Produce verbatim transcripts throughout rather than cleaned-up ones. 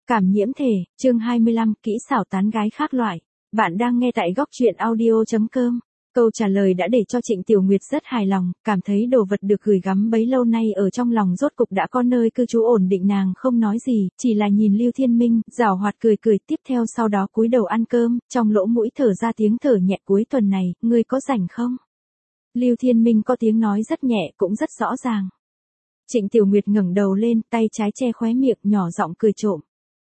Cảm nhiễm thể, chương hai mươi lăm, kỹ xảo tán gái khác loại. Bạn đang nghe tại góc truyện audio chấm com. Câu trả lời đã để cho Trịnh Tiểu Nguyệt rất hài lòng, cảm thấy đồ vật được gửi gắm bấy lâu nay ở trong lòng rốt cục đã có nơi cư trú ổn định. Nàng không nói gì, chỉ là nhìn Lưu Thiên Minh, giảo hoạt cười cười, tiếp theo sau đó cúi đầu ăn cơm, trong lỗ mũi thở ra tiếng thở nhẹ. Cuối tuần này, ngươi có rảnh không? Lưu Thiên Minh có tiếng nói rất nhẹ cũng rất rõ ràng. Trịnh Tiểu Nguyệt ngẩng đầu lên, tay trái che khóe miệng, nhỏ giọng cười trộm.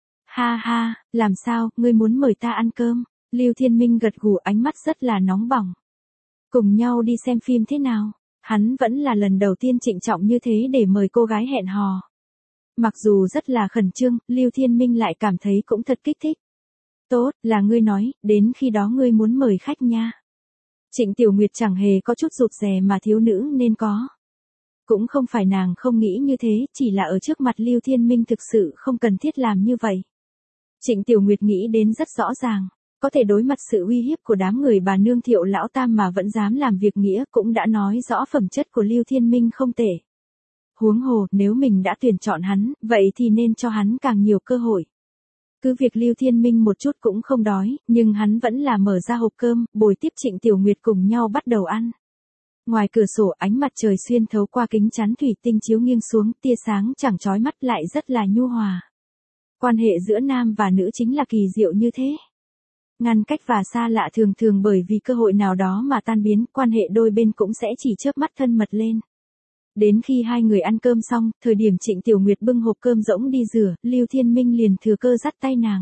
Ha ha, làm sao, ngươi muốn mời ta ăn cơm? Lưu Thiên Minh gật gù, ánh mắt rất là nóng bỏng. Cùng nhau đi xem phim thế nào? Hắn vẫn là lần đầu tiên trịnh trọng như thế để mời cô gái hẹn hò. Mặc dù rất là khẩn trương, Lưu Thiên Minh lại cảm thấy cũng thật kích thích. Tốt, là ngươi nói, đến khi đó ngươi muốn mời khách nha. Trịnh Tiểu Nguyệt chẳng hề có chút rụt rè mà thiếu nữ nên có. Cũng không phải nàng không nghĩ như thế, chỉ là ở trước mặt Lưu Thiên Minh thực sự không cần thiết làm như vậy. Trịnh Tiểu Nguyệt nghĩ đến rất rõ ràng, có thể đối mặt sự uy hiếp của đám người bà nương Thiệu lão tam mà vẫn dám làm việc nghĩa cũng đã nói rõ phẩm chất của Lưu Thiên Minh không tệ. Huống hồ, nếu mình đã tuyển chọn hắn, vậy thì nên cho hắn càng nhiều cơ hội. Cứ việc Lưu Thiên Minh một chút cũng không đói, nhưng hắn vẫn là mở ra hộp cơm, bồi tiếp Trịnh Tiểu Nguyệt cùng nhau bắt đầu ăn. Ngoài cửa sổ ánh mặt trời xuyên thấu qua kính chắn thủy tinh chiếu nghiêng xuống, tia sáng chẳng chói mắt lại rất là nhu hòa. Quan hệ giữa nam và nữ chính là kỳ diệu như thế. Ngăn cách và xa lạ thường thường bởi vì cơ hội nào đó mà tan biến, quan hệ đôi bên cũng sẽ chỉ chớp mắt thân mật lên. Đến khi hai người ăn cơm xong, thời điểm Trịnh Tiểu Nguyệt bưng hộp cơm rỗng đi rửa, Lưu Thiên Minh liền thừa cơ dắt tay nàng.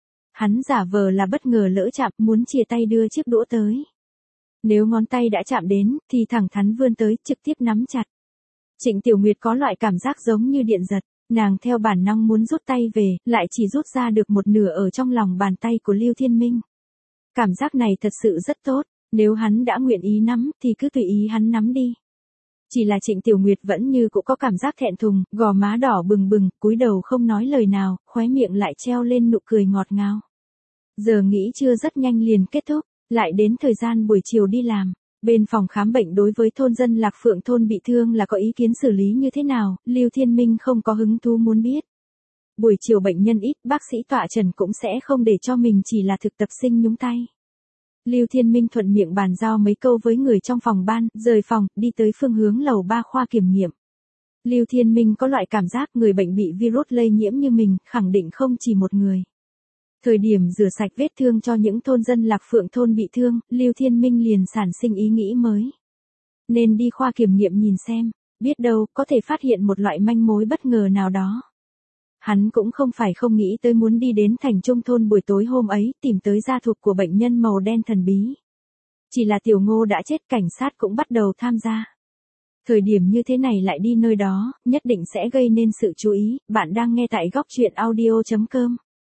Hắn giả vờ là bất ngờ lỡ chạm, muốn chia tay đưa chiếc đũa tới. Nếu ngón tay đã chạm đến, thì thẳng thắn vươn tới, trực tiếp nắm chặt. Trịnh Tiểu Nguyệt có loại cảm giác giống như điện giật, nàng theo bản năng muốn rút tay về, lại chỉ rút ra được một nửa ở trong lòng bàn tay của Lưu Thiên Minh. Cảm giác này thật sự rất tốt, nếu hắn đã nguyện ý nắm, thì cứ tùy ý hắn nắm đi. Chỉ là Trịnh Tiểu Nguyệt vẫn như cũng có cảm giác thẹn thùng, gò má đỏ bừng bừng, cúi đầu không nói lời nào, khóe miệng lại treo lên nụ cười ngọt ngào. Giờ nghỉ trưa rất nhanh liền kết thúc. Lại đến thời gian buổi chiều đi làm, bên phòng khám bệnh đối với thôn dân Lạc Phượng thôn bị thương là có ý kiến xử lý như thế nào, Lưu Thiên Minh không có hứng thú muốn biết. Buổi chiều bệnh nhân ít, bác sĩ tọa trần cũng sẽ không để cho mình chỉ là thực tập sinh nhúng tay. Lưu Thiên Minh thuận miệng bàn giao mấy câu với người trong phòng ban, rời phòng, đi tới phương hướng lầu ba khoa kiểm nghiệm. Lưu Thiên Minh có loại cảm giác người bệnh bị virus lây nhiễm như mình, khẳng định không chỉ một người. Thời điểm rửa sạch vết thương cho những thôn dân Lạc Phượng thôn bị thương, Lưu Thiên Minh liền sản sinh ý nghĩ mới. Nên đi khoa kiểm nghiệm nhìn xem, biết đâu có thể phát hiện một loại manh mối bất ngờ nào đó. Hắn cũng không phải không nghĩ tới muốn đi đến thành trung thôn buổi tối hôm ấy, tìm tới gia thuộc của bệnh nhân màu đen thần bí. Chỉ là Tiểu Ngô đã chết, cảnh sát cũng bắt đầu tham gia. Thời điểm như thế này lại đi nơi đó, nhất định sẽ gây nên sự chú ý. Bạn đang nghe tại góc truyện audio chấm com.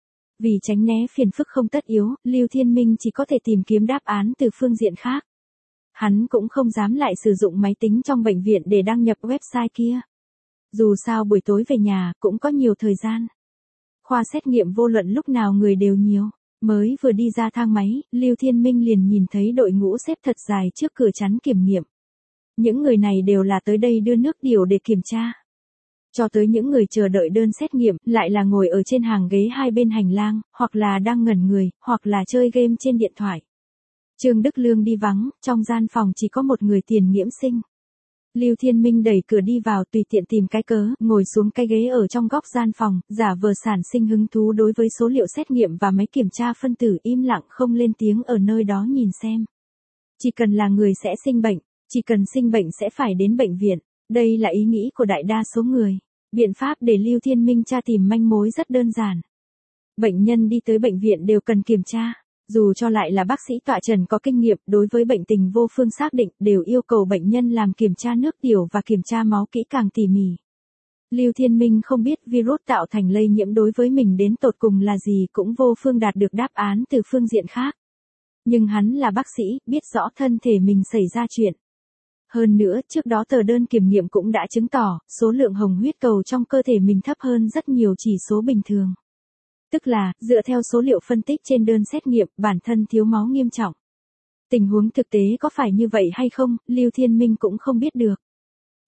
Vì tránh né phiền phức không tất yếu, Lưu Thiên Minh chỉ có thể tìm kiếm đáp án từ phương diện khác. Hắn cũng không dám lại sử dụng máy tính trong bệnh viện để đăng nhập website kia. Dù sao buổi tối về nhà, cũng có nhiều thời gian. Khoa xét nghiệm vô luận lúc nào người đều nhiều. Mới vừa đi ra thang máy, Lưu Thiên Minh liền nhìn thấy đội ngũ xếp thật dài trước cửa chắn kiểm nghiệm. Những người này đều là tới đây đưa nước điều để kiểm tra. Cho tới những người chờ đợi đơn xét nghiệm, lại là ngồi ở trên hàng ghế hai bên hành lang, hoặc là đang ngẩn người, hoặc là chơi game trên điện thoại. Trương Đức Lương đi vắng, trong gian phòng chỉ có một người Tiền Nghiễm Sinh. Lưu Thiên Minh đẩy cửa đi vào, tùy tiện tìm cái cớ, ngồi xuống cái ghế ở trong góc gian phòng, giả vờ sản sinh hứng thú đối với số liệu xét nghiệm và máy kiểm tra phân tử, im lặng không lên tiếng ở nơi đó nhìn xem. Chỉ cần là người sẽ sinh bệnh, chỉ cần sinh bệnh sẽ phải đến bệnh viện. Đây là ý nghĩ của đại đa số người. Biện pháp để Lưu Thiên Minh tra tìm manh mối rất đơn giản. Bệnh nhân đi tới bệnh viện đều cần kiểm tra. Dù cho lại là bác sĩ tọa trần có kinh nghiệm, đối với bệnh tình vô phương xác định, đều yêu cầu bệnh nhân làm kiểm tra nước tiểu và kiểm tra máu kỹ càng tỉ mỉ. Lưu Thiên Minh không biết virus tạo thành lây nhiễm đối với mình đến tột cùng là gì, cũng vô phương đạt được đáp án từ phương diện khác. Nhưng hắn là bác sĩ, biết rõ thân thể mình xảy ra chuyện. Hơn nữa, trước đó tờ đơn kiểm nghiệm cũng đã chứng tỏ, số lượng hồng huyết cầu trong cơ thể mình thấp hơn rất nhiều chỉ số bình thường. Tức là, dựa theo số liệu phân tích trên đơn xét nghiệm, bản thân thiếu máu nghiêm trọng. Tình huống thực tế có phải như vậy hay không, Lưu Thiên Minh cũng không biết được.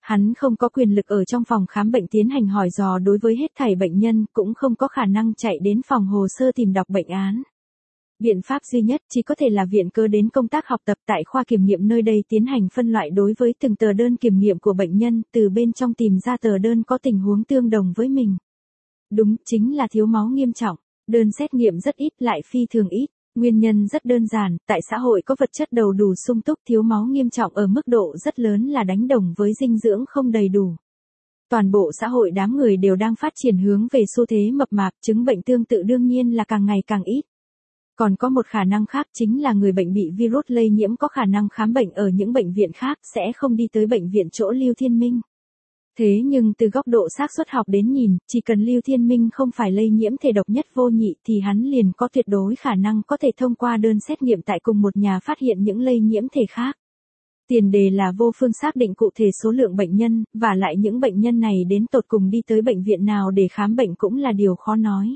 Hắn không có quyền lực ở trong phòng khám bệnh tiến hành hỏi dò đối với hết thảy bệnh nhân, cũng không có khả năng chạy đến phòng hồ sơ tìm đọc bệnh án. Biện pháp duy nhất chỉ có thể là viện cớ đến công tác học tập tại khoa kiểm nghiệm nơi đây tiến hành phân loại đối với từng tờ đơn kiểm nghiệm của bệnh nhân, từ bên trong tìm ra tờ đơn có tình huống tương đồng với mình. Đúng, chính là thiếu máu nghiêm trọng. Đơn xét nghiệm rất ít lại phi thường ít. Nguyên nhân rất đơn giản, tại xã hội có vật chất đầu đủ sung túc, thiếu máu nghiêm trọng ở mức độ rất lớn là đánh đồng với dinh dưỡng không đầy đủ. Toàn bộ xã hội đám người đều đang phát triển hướng về xu thế mập mạp, chứng bệnh tương tự đương nhiên là càng ngày càng ít. Còn có một khả năng khác chính là người bệnh bị virus lây nhiễm có khả năng khám bệnh ở những bệnh viện khác sẽ không đi tới bệnh viện chỗ Lưu Thiên Minh. Thế nhưng từ góc độ xác suất học đến nhìn, chỉ cần Lưu Thiên Minh không phải lây nhiễm thể độc nhất vô nhị thì hắn liền có tuyệt đối khả năng có thể thông qua đơn xét nghiệm tại cùng một nhà phát hiện những lây nhiễm thể khác. Tiền đề là vô phương xác định cụ thể số lượng bệnh nhân, và lại những bệnh nhân này đến tột cùng đi tới bệnh viện nào để khám bệnh cũng là điều khó nói.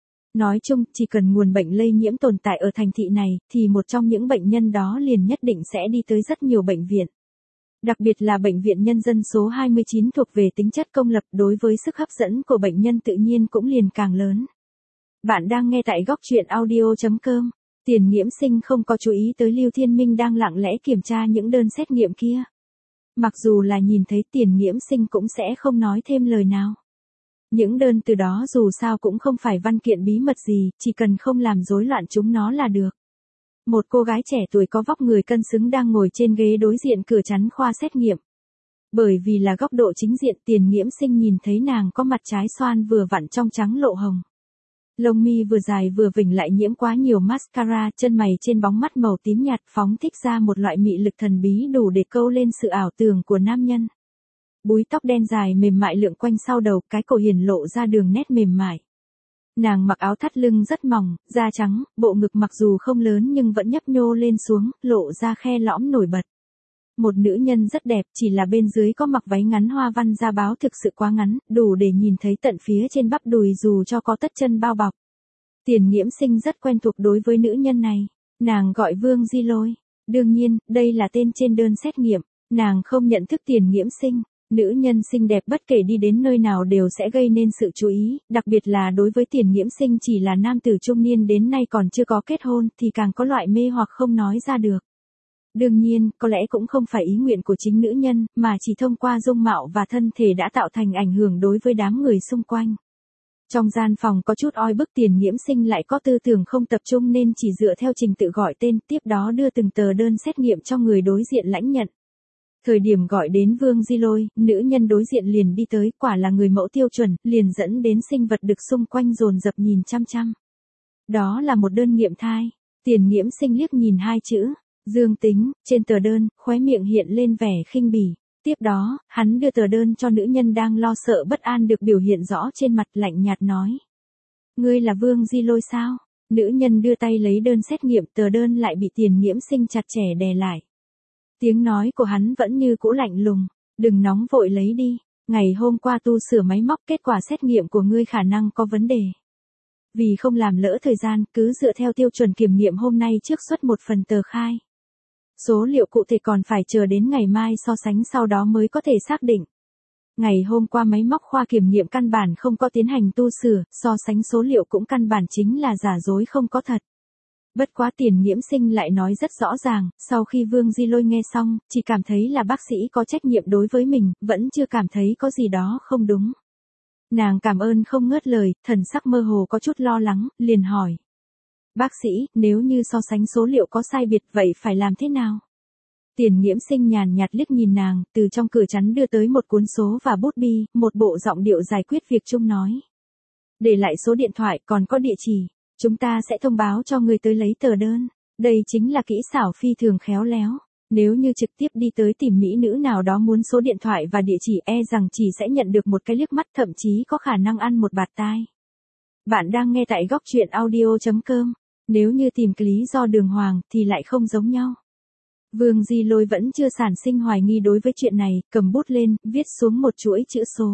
Nói chung, chỉ cần nguồn bệnh lây nhiễm tồn tại ở thành thị này, thì một trong những bệnh nhân đó liền nhất định sẽ đi tới rất nhiều bệnh viện. Đặc biệt là bệnh viện nhân dân số hai mươi chín thuộc về tính chất công lập, đối với sức hấp dẫn của bệnh nhân tự nhiên cũng liền càng lớn. Bạn đang nghe tại góc truyện audio chấm com. Tiền Nghiễm Sinh không có chú ý tới Lưu Thiên Minh đang lặng lẽ kiểm tra những đơn xét nghiệm kia. Mặc dù là nhìn thấy Tiền Nghiễm Sinh cũng sẽ không nói thêm lời nào. Những đơn từ đó dù sao cũng không phải văn kiện bí mật gì, chỉ cần không làm rối loạn chúng nó là được. Một cô gái trẻ tuổi có vóc người cân xứng đang ngồi trên ghế đối diện cửa chắn khoa xét nghiệm. Bởi vì là góc độ chính diện, Tiền Nghiễm Sinh nhìn thấy nàng có mặt trái xoan vừa vặn trong trắng lộ hồng. Lông mi vừa dài vừa vỉnh lại nhiễm quá nhiều mascara, chân mày trên bóng mắt màu tím nhạt phóng thích ra một loại mị lực thần bí đủ để câu lên sự ảo tưởng của nam nhân. Búi tóc đen dài mềm mại lượn quanh sau đầu, cái cổ hiển lộ ra đường nét mềm mại. Nàng mặc áo thắt lưng rất mỏng, da trắng, bộ ngực mặc dù không lớn nhưng vẫn nhấp nhô lên xuống, lộ ra khe lõm nổi bật. Một nữ nhân rất đẹp, chỉ là bên dưới có mặc váy ngắn hoa văn da báo thực sự quá ngắn, đủ để nhìn thấy tận phía trên bắp đùi dù cho có tất chân bao bọc. Tiền Nghiễm Sinh rất quen thuộc đối với nữ nhân này. Nàng gọi Vương Di Lôi. Đương nhiên, đây là tên trên đơn xét nghiệm. Nàng không nhận thức Tiền Nghiễm Sinh. Nữ nhân xinh đẹp bất kể đi đến nơi nào đều sẽ gây nên sự chú ý, đặc biệt là đối với Tiền Nghiễm Sinh chỉ là nam tử trung niên đến nay còn chưa có kết hôn thì càng có loại mê hoặc không nói ra được. Đương nhiên, có lẽ cũng không phải ý nguyện của chính nữ nhân, mà chỉ thông qua dung mạo và thân thể đã tạo thành ảnh hưởng đối với đám người xung quanh. Trong gian phòng có chút oi bức, Tiền Nghiễm Sinh lại có tư tưởng không tập trung nên chỉ dựa theo trình tự gọi tên, tiếp đó đưa từng tờ đơn xét nghiệm cho người đối diện lãnh nhận. Thời điểm gọi đến Vương Di Lôi, nữ nhân đối diện liền đi tới, quả là người mẫu tiêu chuẩn, liền dẫn đến sinh vật đực xung quanh dồn dập nhìn chăm chăm. Đó là một đơn nghiệm thai. Tiền Nghiễm Sinh liếc nhìn hai chữ, dương tính, trên tờ đơn, khóe miệng hiện lên vẻ khinh bỉ. Tiếp đó, hắn đưa tờ đơn cho nữ nhân đang lo sợ bất an được biểu hiện rõ trên mặt, lạnh nhạt nói. Ngươi là Vương Di Lôi sao? Nữ nhân đưa tay lấy đơn xét nghiệm, tờ đơn lại bị Tiền Nghiễm Sinh chặt chẽ đè lại. Tiếng nói của hắn vẫn như cũ lạnh lùng, đừng nóng vội lấy đi, ngày hôm qua tu sửa máy móc kết quả xét nghiệm của ngươi khả năng có vấn đề. Vì không làm lỡ thời gian, cứ dựa theo tiêu chuẩn kiểm nghiệm hôm nay trước xuất một phần tờ khai. Số liệu cụ thể còn phải chờ đến ngày mai so sánh sau đó mới có thể xác định. Ngày hôm qua máy móc khoa kiểm nghiệm căn bản không có tiến hành tu sửa, so sánh số liệu cũng căn bản chính là giả dối không có thật. Bất quá Tiền Nghiễm Sinh lại nói rất rõ ràng, sau khi Vương Di Lôi nghe xong, chỉ cảm thấy là bác sĩ có trách nhiệm đối với mình, vẫn chưa cảm thấy có gì đó không đúng. Nàng cảm ơn không ngớt lời, thần sắc mơ hồ có chút lo lắng, liền hỏi. Bác sĩ, nếu như so sánh số liệu có sai biệt vậy phải làm thế nào? Tiền Nghiễm Sinh nhàn nhạt liếc nhìn nàng, từ trong cửa chắn đưa tới một cuốn số và bút bi, một bộ giọng điệu giải quyết việc chung nói. Để lại số điện thoại còn có địa chỉ. Chúng ta sẽ thông báo cho người tới lấy tờ đơn. Đây chính là kỹ xảo phi thường khéo léo. Nếu như trực tiếp đi tới tìm mỹ nữ nào đó muốn số điện thoại và địa chỉ e rằng chỉ sẽ nhận được một cái liếc mắt, thậm chí có khả năng ăn một bạt tai. Bạn đang nghe tại góc truyện audio chấm com. Nếu như tìm cái lý do đường hoàng thì lại không giống nhau. Vương Di Lôi vẫn chưa sản sinh hoài nghi đối với chuyện này, cầm bút lên, viết xuống một chuỗi chữ số.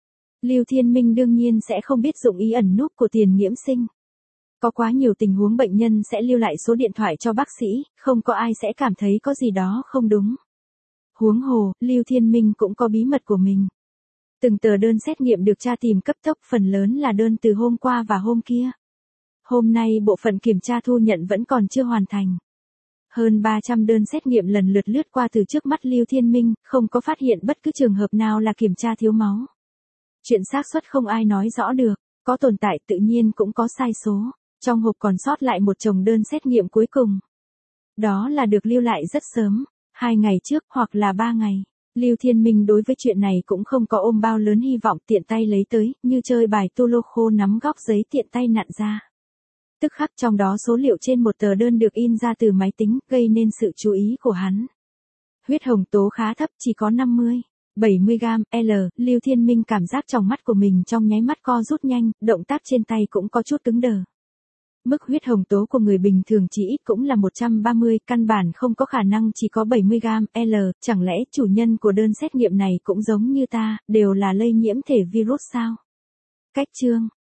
Lưu Thiên Minh đương nhiên sẽ không biết dụng ý ẩn núp của Tiền Nghiễm Sinh. Có quá nhiều tình huống bệnh nhân sẽ lưu lại số điện thoại cho bác sĩ, không có ai sẽ cảm thấy có gì đó không đúng. Huống hồ, Lưu Thiên Minh cũng có bí mật của mình. Từng tờ đơn xét nghiệm được tra tìm cấp tốc, phần lớn là đơn từ hôm qua và hôm kia. Hôm nay bộ phận kiểm tra thu nhận vẫn còn chưa hoàn thành. Hơn ba trăm đơn xét nghiệm lần lượt lướt qua từ trước mắt Lưu Thiên Minh, không có phát hiện bất cứ trường hợp nào là kiểm tra thiếu máu. Chuyện xác suất không ai nói rõ được, có tồn tại tự nhiên cũng có sai số. Trong hộp còn sót lại một chồng đơn xét nghiệm cuối cùng. Đó là được lưu lại rất sớm, hai ngày trước hoặc là ba ngày. Lưu Thiên Minh đối với chuyện này cũng không có ôm bao lớn hy vọng, tiện tay lấy tới, như chơi bài tu lô khô, nắm góc giấy tiện tay nặn ra. Tức khắc trong đó số liệu trên một tờ đơn được in ra từ máy tính, gây nên sự chú ý của hắn. Huyết hồng tố khá thấp, chỉ có năm mươi, bảy mươi gam, L, Lưu Thiên Minh cảm giác trong mắt của mình trong nháy mắt co rút nhanh, động tác trên tay cũng có chút cứng đờ. Mức huyết hồng tố của người bình thường chỉ ít cũng là một trăm ba mươi, căn bản không có khả năng chỉ có bảy mươi gam, L, chẳng lẽ chủ nhân của đơn xét nghiệm này cũng giống như ta, đều là lây nhiễm thể virus sao? Cách chương